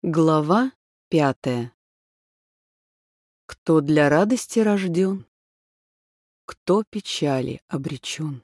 Глава 5. Кто для радости рожден, кто печали обречен.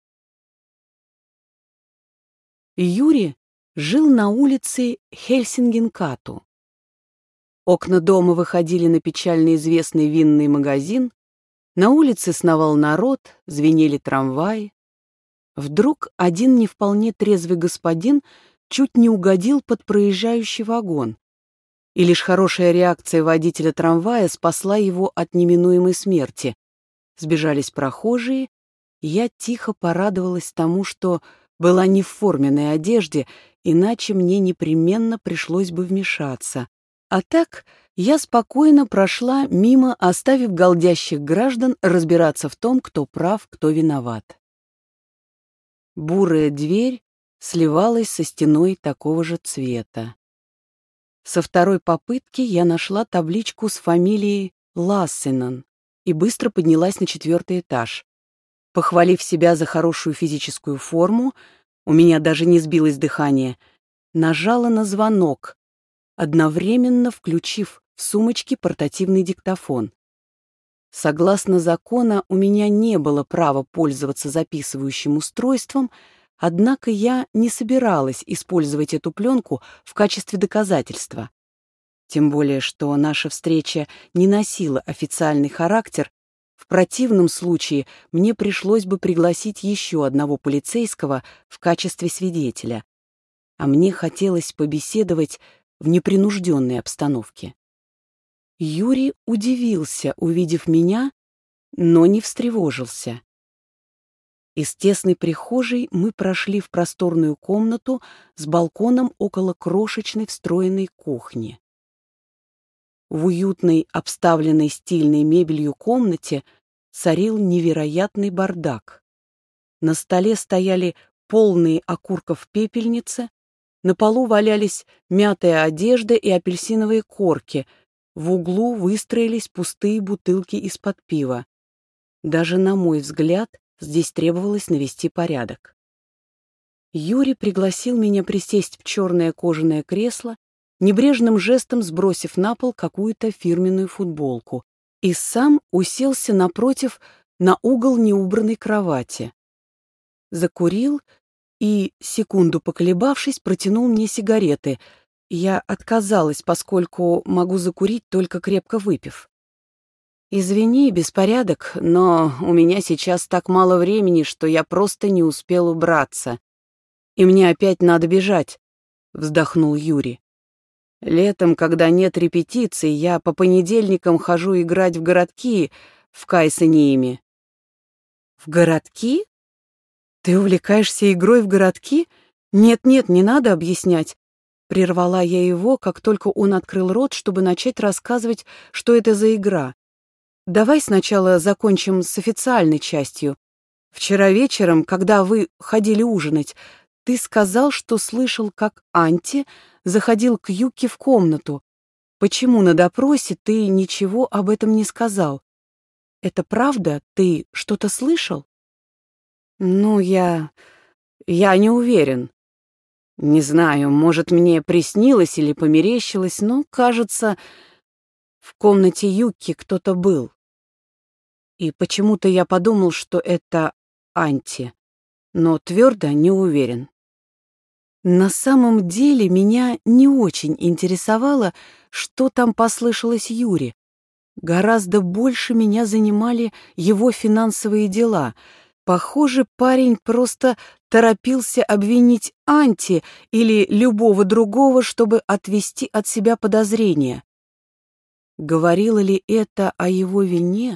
Юрий жил на улице Хельсингенкату. Окна дома выходили на печально известный винный магазин, на улице сновал народ, звенели трамваи. Вдруг один не вполне трезвый господин чуть не угодил под проезжающий вагон, и лишь хорошая реакция водителя трамвая спасла его от неминуемой смерти. Сбежались прохожие, и я тихо порадовалась тому, что была не в форменной одежде, иначе мне непременно пришлось бы вмешаться. А так я спокойно прошла мимо, оставив галдящих граждан разбираться в том, кто прав, кто виноват. Бурая дверь сливалась со стеной такого же цвета. Со второй попытки я нашла табличку с фамилией Лассенен и быстро поднялась на 4-й этаж. Похвалив себя за хорошую физическую форму, у меня даже не сбилось дыхание, нажала на звонок, одновременно включив в сумочке портативный диктофон. Согласно закону, у меня не было права пользоваться записывающим устройством, однако я не собиралась использовать эту пленку в качестве доказательства. Тем более, что наша встреча не носила официальный характер, в противном случае мне пришлось бы пригласить еще одного полицейского в качестве свидетеля, а мне хотелось побеседовать в непринужденной обстановке. Юрий удивился, увидев меня, но не встревожился. Из тесной прихожей мы прошли в просторную комнату с балконом около крошечной встроенной кухни. В уютной, обставленной стильной мебелью комнате царил невероятный бардак. На столе стояли полные окурков пепельницы, на полу валялись мятая одежда и апельсиновые корки, в углу выстроились пустые бутылки из-под пива. Даже на мой взгляд, здесь требовалось навести порядок. Юрий пригласил меня присесть в черное кожаное кресло, небрежным жестом сбросив на пол какую-то фирменную футболку, и сам уселся напротив на угол неубранной кровати. Закурил и, секунду поколебавшись, протянул мне сигареты. Я отказалась, поскольку могу закурить, только крепко выпив. «Извини, беспорядок, но у меня сейчас так мало времени, что я просто не успел убраться. И мне опять надо бежать», — вздохнул Юрий. «Летом, когда нет репетиций, я по понедельникам хожу играть в городки в Кайсениеме». «В городки? Ты увлекаешься игрой в городки? Нет-нет, не надо объяснять». Прервала я его, как только он открыл рот, чтобы начать рассказывать, что это за игра. «Давай сначала закончим с официальной частью. Вчера вечером, когда вы ходили ужинать, ты сказал, что слышал, как Анти заходил к Юкке в комнату. Почему на допросе ты ничего об этом не сказал? Это правда? Ты что-то слышал?» «Ну, я не уверен. Не знаю, может, мне приснилось или померещилось, но, кажется, в комнате Юкки кто-то был. И почему-то я подумал, что это Анти, но твердо не уверен». На самом деле меня не очень интересовало, что там послышалось Юре. Гораздо больше меня занимали его финансовые дела. Похоже, парень просто торопился обвинить Анти или любого другого, чтобы отвести от себя подозрения. Говорило ли это о его вине?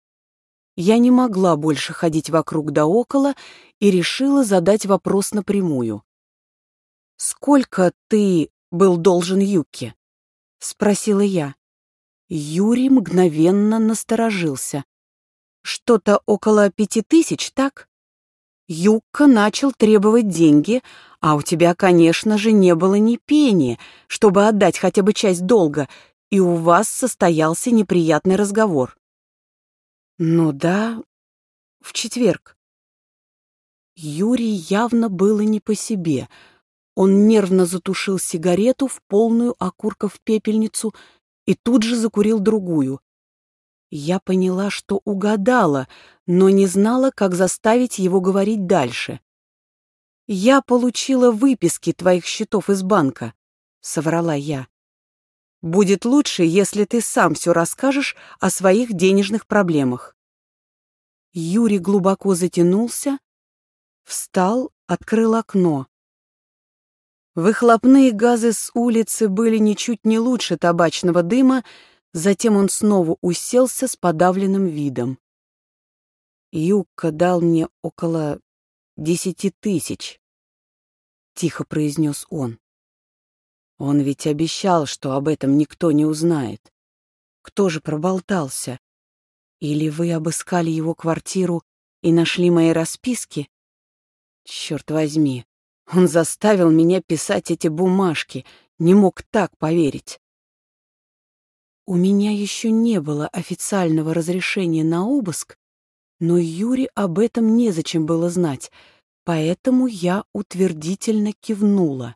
Я не могла больше ходить вокруг да около и решила задать вопрос напрямую. «Сколько ты был должен Юкке?» — спросила я. Юрий мгновенно насторожился. «Что-то около 5000, так? Юкка начал требовать деньги, а у тебя, конечно же, не было ни пени, чтобы отдать хотя бы часть долга, и у вас состоялся неприятный разговор». «Ну да, в четверг». Юрий явно было не по себе. Он нервно затушил сигарету в полную окурков пепельницу и тут же закурил другую. Я поняла, что угадала, но не знала, как заставить его говорить дальше. «Я получила выписки твоих счетов из банка», — соврала я. «Будет лучше, если ты сам все расскажешь о своих денежных проблемах». Юрий глубоко затянулся, встал, открыл окно. Выхлопные газы с улицы были ничуть не лучше табачного дыма, затем он снова уселся с подавленным видом. «Юкка дал мне около 10 тысяч», — тихо произнес он. «Он ведь обещал, что об этом никто не узнает. Кто же проболтался? Или вы обыскали его квартиру и нашли мои расписки? Черт возьми, он заставил меня писать эти бумажки, не мог так поверить». У меня еще не было официального разрешения на обыск, но Юре об этом незачем было знать, поэтому я утвердительно кивнула.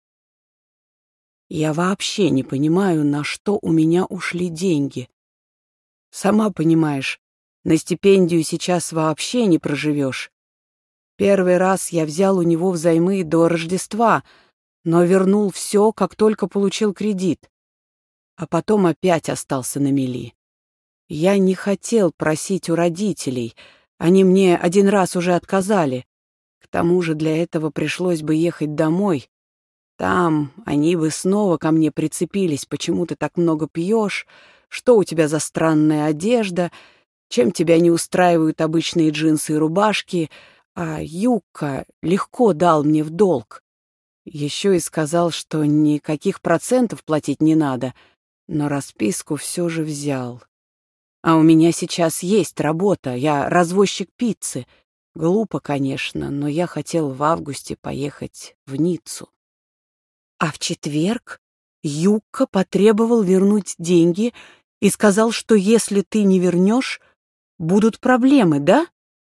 Я вообще не понимаю, на что у меня ушли деньги. Сама понимаешь, на стипендию сейчас вообще не проживешь. Первый раз я взял у него взаймы до Рождества, но вернул все, как только получил кредит. А потом опять остался на мели. Я не хотел просить у родителей, они мне один раз уже отказали. К тому же для этого пришлось бы ехать домой. Там они бы снова ко мне прицепились, почему ты так много пьешь, что у тебя за странная одежда, чем тебя не устраивают обычные джинсы и рубашки, а Юкка легко дал мне в долг. Еще и сказал, что никаких процентов платить не надо, но расписку все же взял. А у меня сейчас есть работа, я развозчик пиццы. Глупо, конечно, но я хотел в августе поехать в Ниццу. А в четверг Юкка потребовал вернуть деньги и сказал, что если ты не вернешь, будут проблемы, да?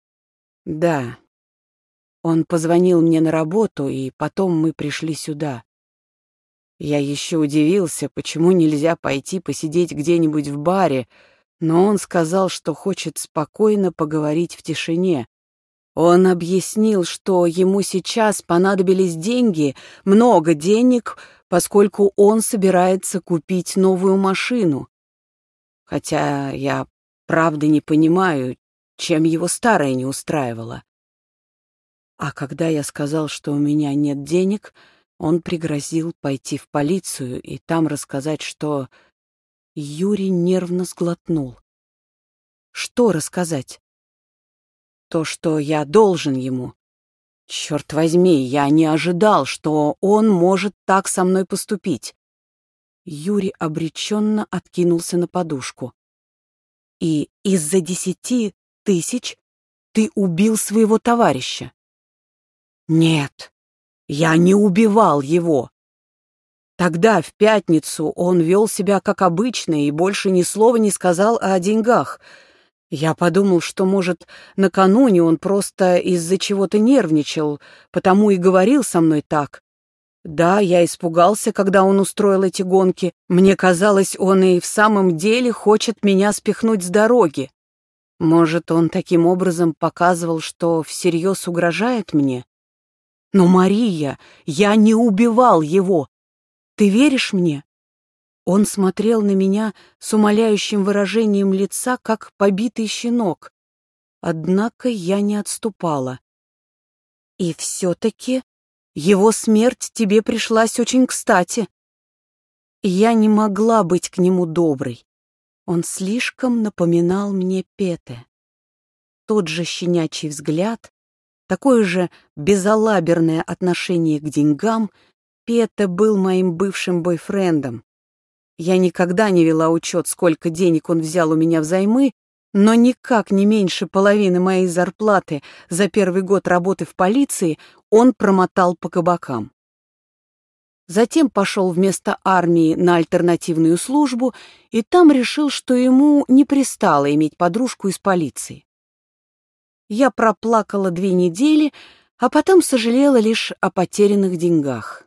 Да. Он позвонил мне на работу, и потом мы пришли сюда. Я еще удивился, почему нельзя пойти посидеть где-нибудь в баре, но он сказал, что хочет спокойно поговорить в тишине. Он объяснил, что ему сейчас понадобились деньги, много денег, поскольку он собирается купить новую машину. Хотя я правда не понимаю, чем его старая не устраивала. А когда я сказал, что у меня нет денег, он пригрозил пойти в полицию и там рассказать, что... Юрий нервно сглотнул. Что рассказать? То, что я должен ему. Черт возьми, я не ожидал, что он может так со мной поступить. Юрий обреченно откинулся на подушку. И из-за 10 тысяч ты убил своего товарища? Нет, я не убивал его. Тогда, в пятницу, он вел себя как обычно и больше ни слова не сказал о деньгах. Я подумал, что, может, накануне он просто из-за чего-то нервничал, потому и говорил со мной так. Да, я испугался, когда он устроил эти гонки. Мне казалось, он и в самом деле хочет меня спихнуть с дороги. Может, он таким образом показывал, что всерьез угрожает мне? Но, Мария, я не убивал его. Ты веришь мне? Он смотрел на меня с умоляющим выражением лица, как побитый щенок. Однако я не отступала. И все-таки его смерть тебе пришлась очень кстати. Я не могла быть к нему доброй. Он слишком напоминал мне Пете. Тот же щенячий взгляд, такое же безалаберное отношение к деньгам. Пете был моим бывшим бойфрендом. Я никогда не вела учет, сколько денег он взял у меня взаймы, но никак не меньше половины моей зарплаты за первый год работы в полиции он промотал по кабакам. Затем пошел вместо армии на альтернативную службу и там решил, что ему не пристало иметь подружку из полиции. Я проплакала 2 недели, А потом сожалела лишь о потерянных деньгах.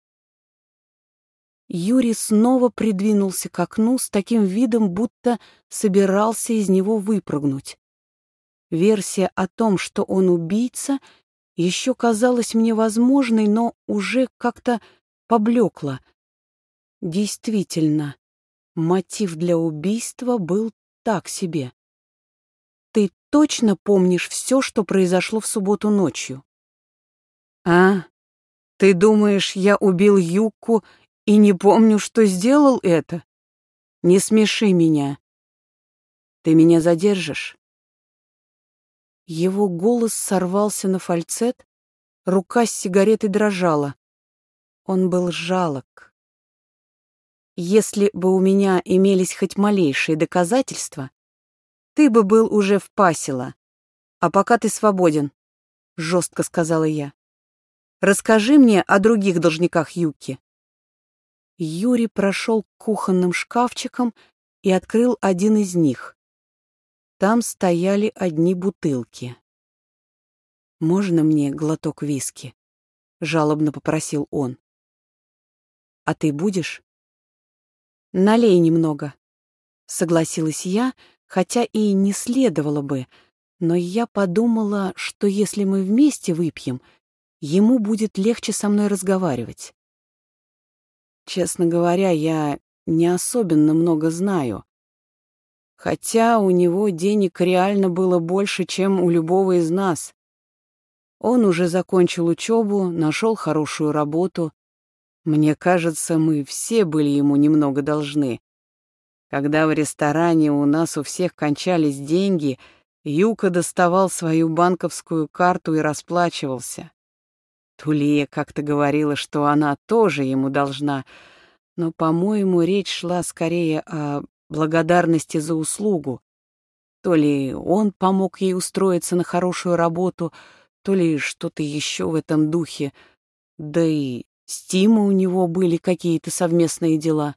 Юрий снова придвинулся к окну с таким видом, будто собирался из него выпрыгнуть. Версия о том, что он убийца, еще казалась мне возможной, но уже как-то поблекла. Действительно, мотив для убийства был так себе. Ты точно помнишь все, что произошло в субботу ночью? А, ты думаешь, я убил Юкку и не помню, что сделал это? Не смеши меня. Ты меня задержишь? Его голос сорвался на фальцет, рука с сигаретой дрожала. Он был жалок. Если бы у меня имелись хоть малейшие доказательства, ты бы был уже в Пасило. А пока ты свободен, — жестко сказала я. Расскажи мне о других должниках Юки. Юрий прошел к кухонным шкафчикам и открыл один из них. Там стояли одни бутылки. «Можно мне глоток виски?» — жалобно попросил он. «А ты будешь?» «Налей немного», — согласилась я, хотя и не следовало бы, но я подумала, что если мы вместе выпьем, ему будет легче со мной разговаривать. Честно говоря, я не особенно много знаю. Хотя у него денег реально было больше, чем у любого из нас. Он уже закончил учебу, нашел хорошую работу. Мне кажется, мы все были ему немного должны. Когда в ресторане у нас у всех кончались деньги, Юка доставал свою банковскую карту и расплачивался. Тулия как-то говорила, что она тоже ему должна, но, по-моему, речь шла скорее о благодарности за услугу. То ли он помог ей устроиться на хорошую работу, то ли что-то еще в этом духе. Да и с Тимой у него были какие-то совместные дела.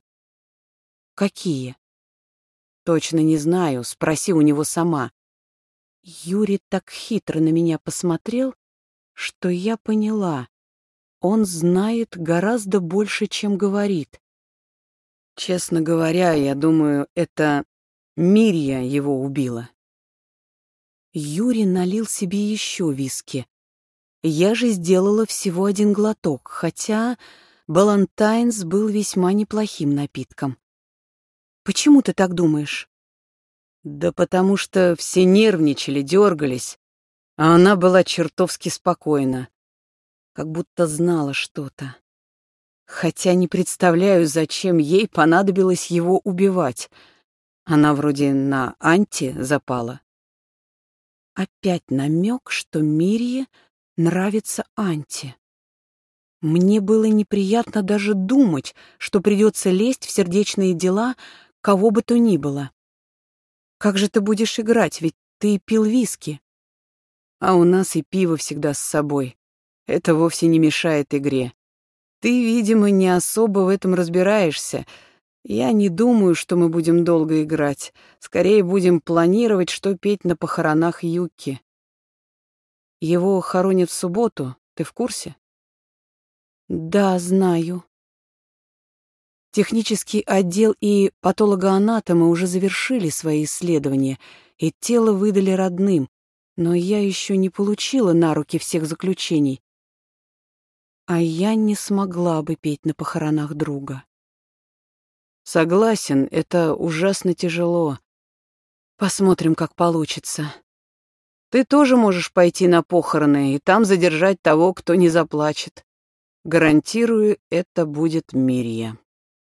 Какие? Точно не знаю, спроси у него сама. Юрий так хитро на меня посмотрел, что я поняла. Он знает гораздо больше, чем говорит. Честно говоря, я думаю, это Мирья его убила. Юрий налил себе еще виски. Я же сделала всего один глоток, хотя Балантайнс был весьма неплохим напитком. Почему ты так думаешь? Да потому что все нервничали, дергались, а она была чертовски спокойна, как будто знала что-то. Хотя не представляю, зачем ей понадобилось его убивать. Она вроде на Анти запала. Опять намек, что Мирье нравится Анти. Мне было неприятно даже думать, что придется лезть в сердечные дела кого бы то ни было. Как же ты будешь играть, ведь ты пил виски. А у нас и пиво всегда с собой. Это вовсе не мешает игре. Ты, видимо, не особо в этом разбираешься. Я не думаю, что мы будем долго играть. Скорее будем планировать, что петь на похоронах Юки. Его хоронят в субботу, ты в курсе? Да, знаю. Технический отдел и патологоанатомы уже завершили свои исследования, и тело выдали родным, но я еще не получила на руки всех заключений. А я не смогла бы петь на похоронах друга. Согласен, это ужасно тяжело. Посмотрим, как получится. Ты тоже можешь пойти на похороны и там задержать того, кто не заплачет. Гарантирую, это будет Мирья.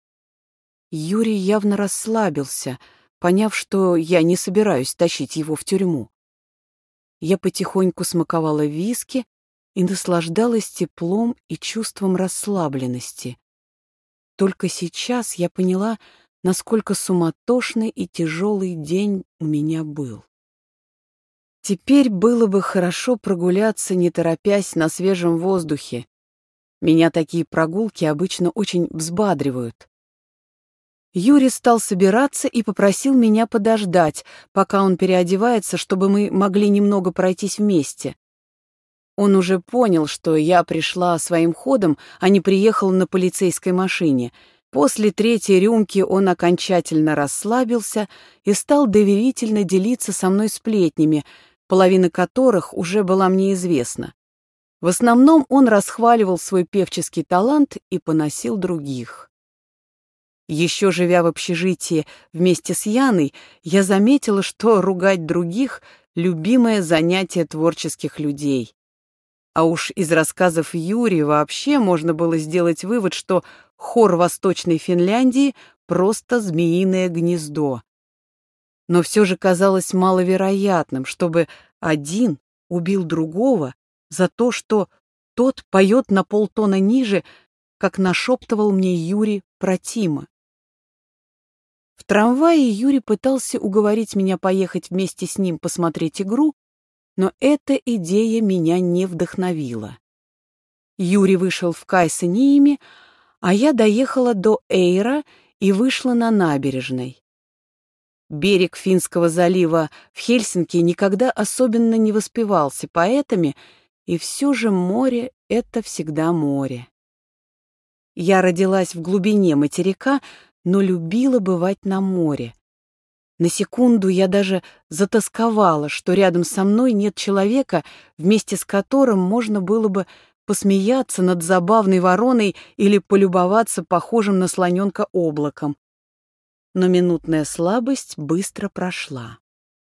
Юрий явно расслабился, поняв, что я не собираюсь тащить его в тюрьму. Я потихоньку смаковала виски и наслаждалась теплом и чувством расслабленности. Только сейчас я поняла, насколько суматошный и тяжелый день у меня был. Теперь было бы хорошо прогуляться, не торопясь, на свежем воздухе. Меня такие прогулки обычно очень взбадривают. Юрий стал собираться и попросил меня подождать, пока он переодевается, чтобы мы могли немного пройтись вместе. Он уже понял, что я пришла своим ходом, а не приехала на полицейской машине. После третьей рюмки он окончательно расслабился и стал доверительно делиться со мной сплетнями, половина которых уже была мне известна. В основном он расхваливал свой певческий талант и поносил других. Еще живя в общежитии вместе с Яной, я заметила, что ругать других — любимое занятие творческих людей. А уж из рассказов Юри вообще можно было сделать вывод, что хор Восточной Финляндии — просто змеиное гнездо. Но все же казалось маловероятным, чтобы один убил другого за то, что тот поет на полтона ниже, как нашептывал мне Юрий про Тима. В трамвае Юрий пытался уговорить меня поехать вместе с ним посмотреть игру, но эта идея меня не вдохновила. Юрий вышел в Кайсаниеми, а я доехала до Эйра и вышла на набережной. Берег Финского залива в Хельсинки никогда особенно не воспевался поэтами, и все же море — это всегда море. Я родилась в глубине материка, но любила бывать на море. На секунду я даже затосковала, что рядом со мной нет человека, вместе с которым можно было бы посмеяться над забавной вороной или полюбоваться похожим на слоненка облаком. Но минутная слабость быстро прошла.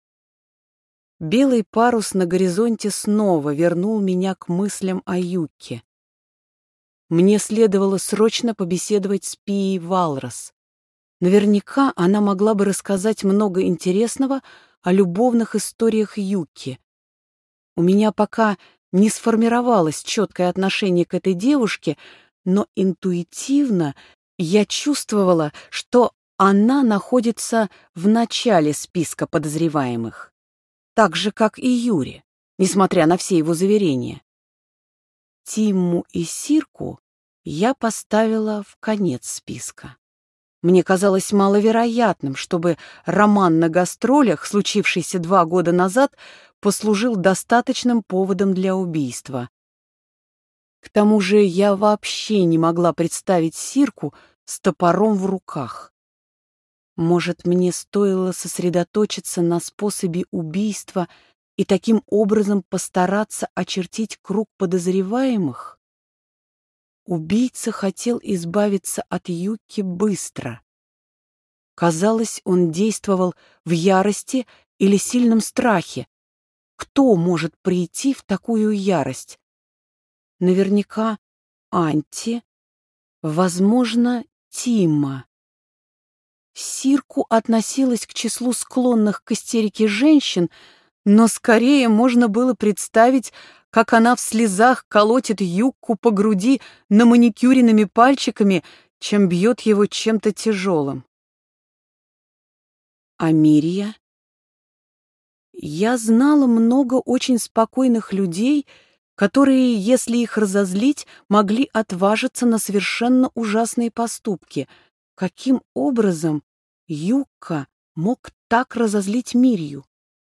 Белый парус на горизонте снова вернул меня к мыслям о Юкке. Мне следовало срочно побеседовать с Пией Валрос. Наверняка она могла бы рассказать много интересного о любовных историях Юкки. У меня пока не сформировалось четкое отношение к этой девушке, но интуитивно я чувствовала, что она находится в начале списка подозреваемых, так же, как и Юри, несмотря на все его заверения. Тимму и Сирку я поставила в конец списка. Мне казалось маловероятным, чтобы роман на гастролях, случившийся 2 года назад, послужил достаточным поводом для убийства. К тому же я вообще не могла представить Сирку с топором в руках. Может, мне стоило сосредоточиться на способе убийства и таким образом постараться очертить круг подозреваемых? Убийца хотел избавиться от Юкки быстро. Казалось, он действовал в ярости или сильном страхе. Кто может прийти в такую ярость? Наверняка Анти, возможно, Тима. Сирку относилась к числу склонных к истерике женщин, но скорее можно было представить, как она в слезах колотит Юкку по груди наманикюренными пальчиками, чем бьет его чем-то тяжелым. А Мирия? Я знала много очень спокойных людей, которые, если их разозлить, могли отважиться на совершенно ужасные поступки. Каким образом Юкка мог так разозлить Мирию?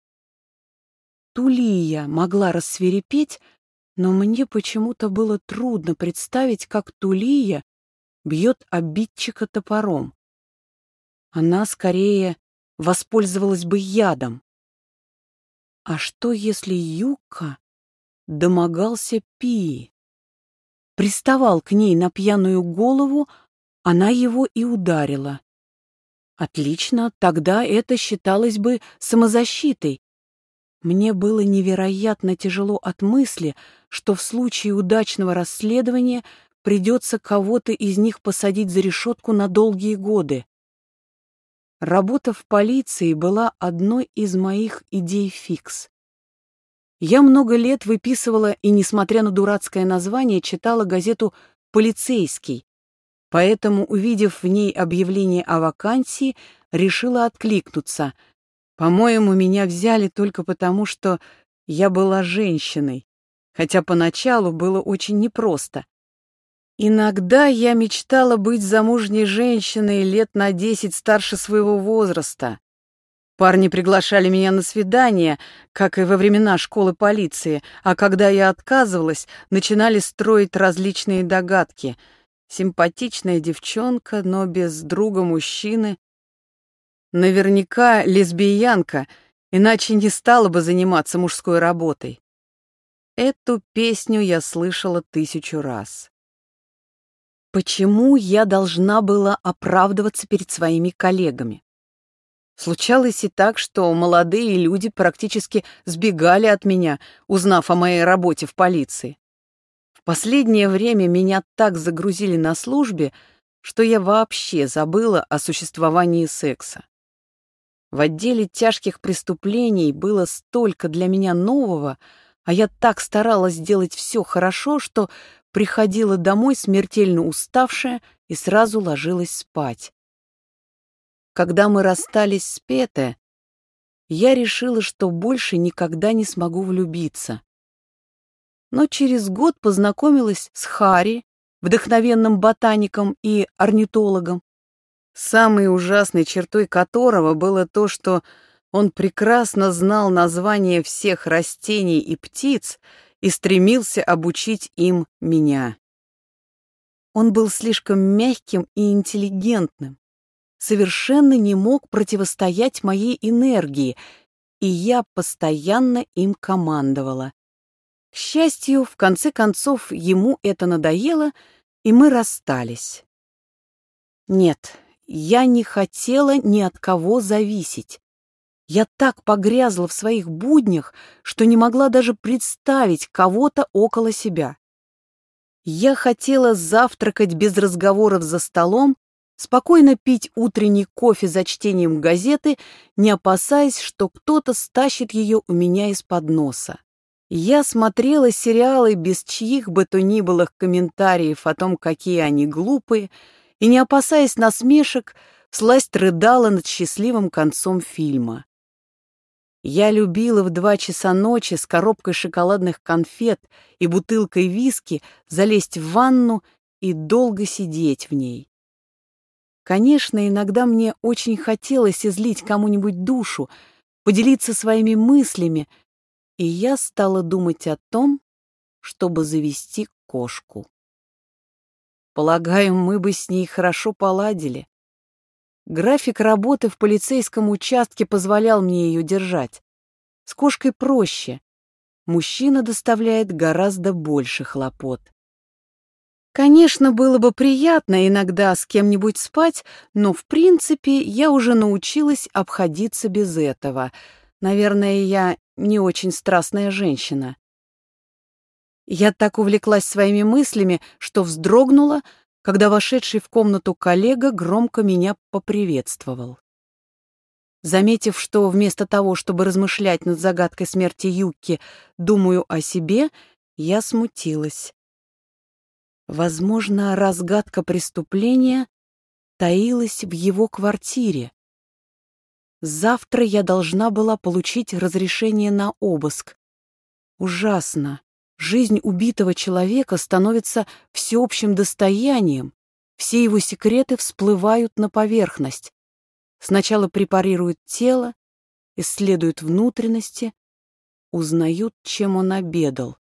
Тулия могла рассвирепеть, но мне почему-то было трудно представить, как Тулия бьет обидчика топором. Она скорее воспользовалась бы ядом. А что, если Юкка домогался Пии? Приставал к ней на пьяную голову, она его и ударила. Отлично, тогда это считалось бы самозащитой. Мне было невероятно тяжело от мысли, что в случае удачного расследования придется кого-то из них посадить за решетку на долгие годы. Работа в полиции была одной из моих идей фикс. Я много лет выписывала и, несмотря на дурацкое название, читала газету «Полицейский», поэтому, увидев в ней объявление о вакансии, решила откликнуться. По-моему, меня взяли только потому, что я была женщиной, хотя поначалу было очень непросто. Иногда я мечтала быть замужней женщиной лет на 10 старше своего возраста. Парни приглашали меня на свидания, как и во времена школы полиции, а когда я отказывалась, начинали строить различные догадки. Симпатичная девчонка, но без друга мужчины. Наверняка лесбиянка, иначе не стала бы заниматься мужской работой. Эту песню я слышала 1000 раз. Почему я должна была оправдываться перед своими коллегами? Случалось и так, что молодые люди практически сбегали от меня, узнав о моей работе в полиции. В последнее время меня так загрузили на службе, что я вообще забыла о существовании секса. В отделе тяжких преступлений было столько для меня нового, а я так старалась сделать все хорошо, что приходила домой смертельно уставшая и сразу ложилась спать. Когда мы расстались с Пете, я решила, что больше никогда не смогу влюбиться. Но через год познакомилась с Харри, вдохновенным ботаником и орнитологом, самой ужасной чертой которого было то, что он прекрасно знал названия всех растений и птиц и стремился обучить им меня. Он был слишком мягким и интеллигентным, совершенно не мог противостоять моей энергии, и я постоянно им командовала. К счастью, в конце концов, ему это надоело, и мы расстались. Нет, я не хотела ни от кого зависеть. Я так погрязла в своих буднях, что не могла даже представить кого-то около себя. Я хотела завтракать без разговоров за столом, спокойно пить утренний кофе за чтением газеты, не опасаясь, что кто-то стащит ее у меня из-под носа. Я смотрела сериалы без чьих бы то ни было комментариев о том, какие они глупые, и, не опасаясь насмешек, всласть рыдала над счастливым концом фильма. Я любила в 2 часа ночи с коробкой шоколадных конфет и бутылкой виски залезть в ванну и долго сидеть в ней. Конечно, иногда мне очень хотелось излить кому-нибудь душу, поделиться своими мыслями, и я стала думать о том, чтобы завести кошку. Полагаю, мы бы с ней хорошо поладили. График работы в полицейском участке позволял мне ее держать. С кошкой проще. Мужчина доставляет гораздо больше хлопот. Конечно, было бы приятно иногда с кем-нибудь спать, но, в принципе, я уже научилась обходиться без этого. Наверное, я не очень страстная женщина. Я так увлеклась своими мыслями, что вздрогнула, когда вошедший в комнату коллега громко меня поприветствовал. Заметив, что вместо того, чтобы размышлять над загадкой смерти Юкки, думаю о себе, я смутилась. Возможно, разгадка преступления таилась в его квартире. Завтра я должна была получить разрешение на обыск. Ужасно. Жизнь убитого человека становится всеобщим достоянием. Все его секреты всплывают на поверхность. Сначала препарируют тело, исследуют внутренности, узнают, чем он обедал.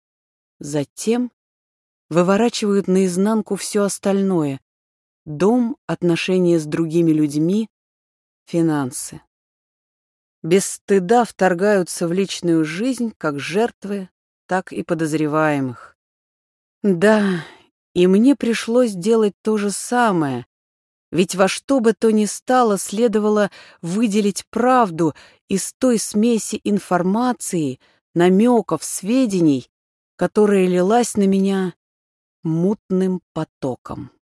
Затем выворачивают наизнанку все остальное: дом, отношения с другими людьми, финансы. Без стыда вторгаются в личную жизнь как жертвы, так и подозреваемых. Да, и мне пришлось делать то же самое, ведь во что бы то ни стало следовало выделить правду из той смеси информации, намеков, сведений, которая лилась на меня мутным потоком.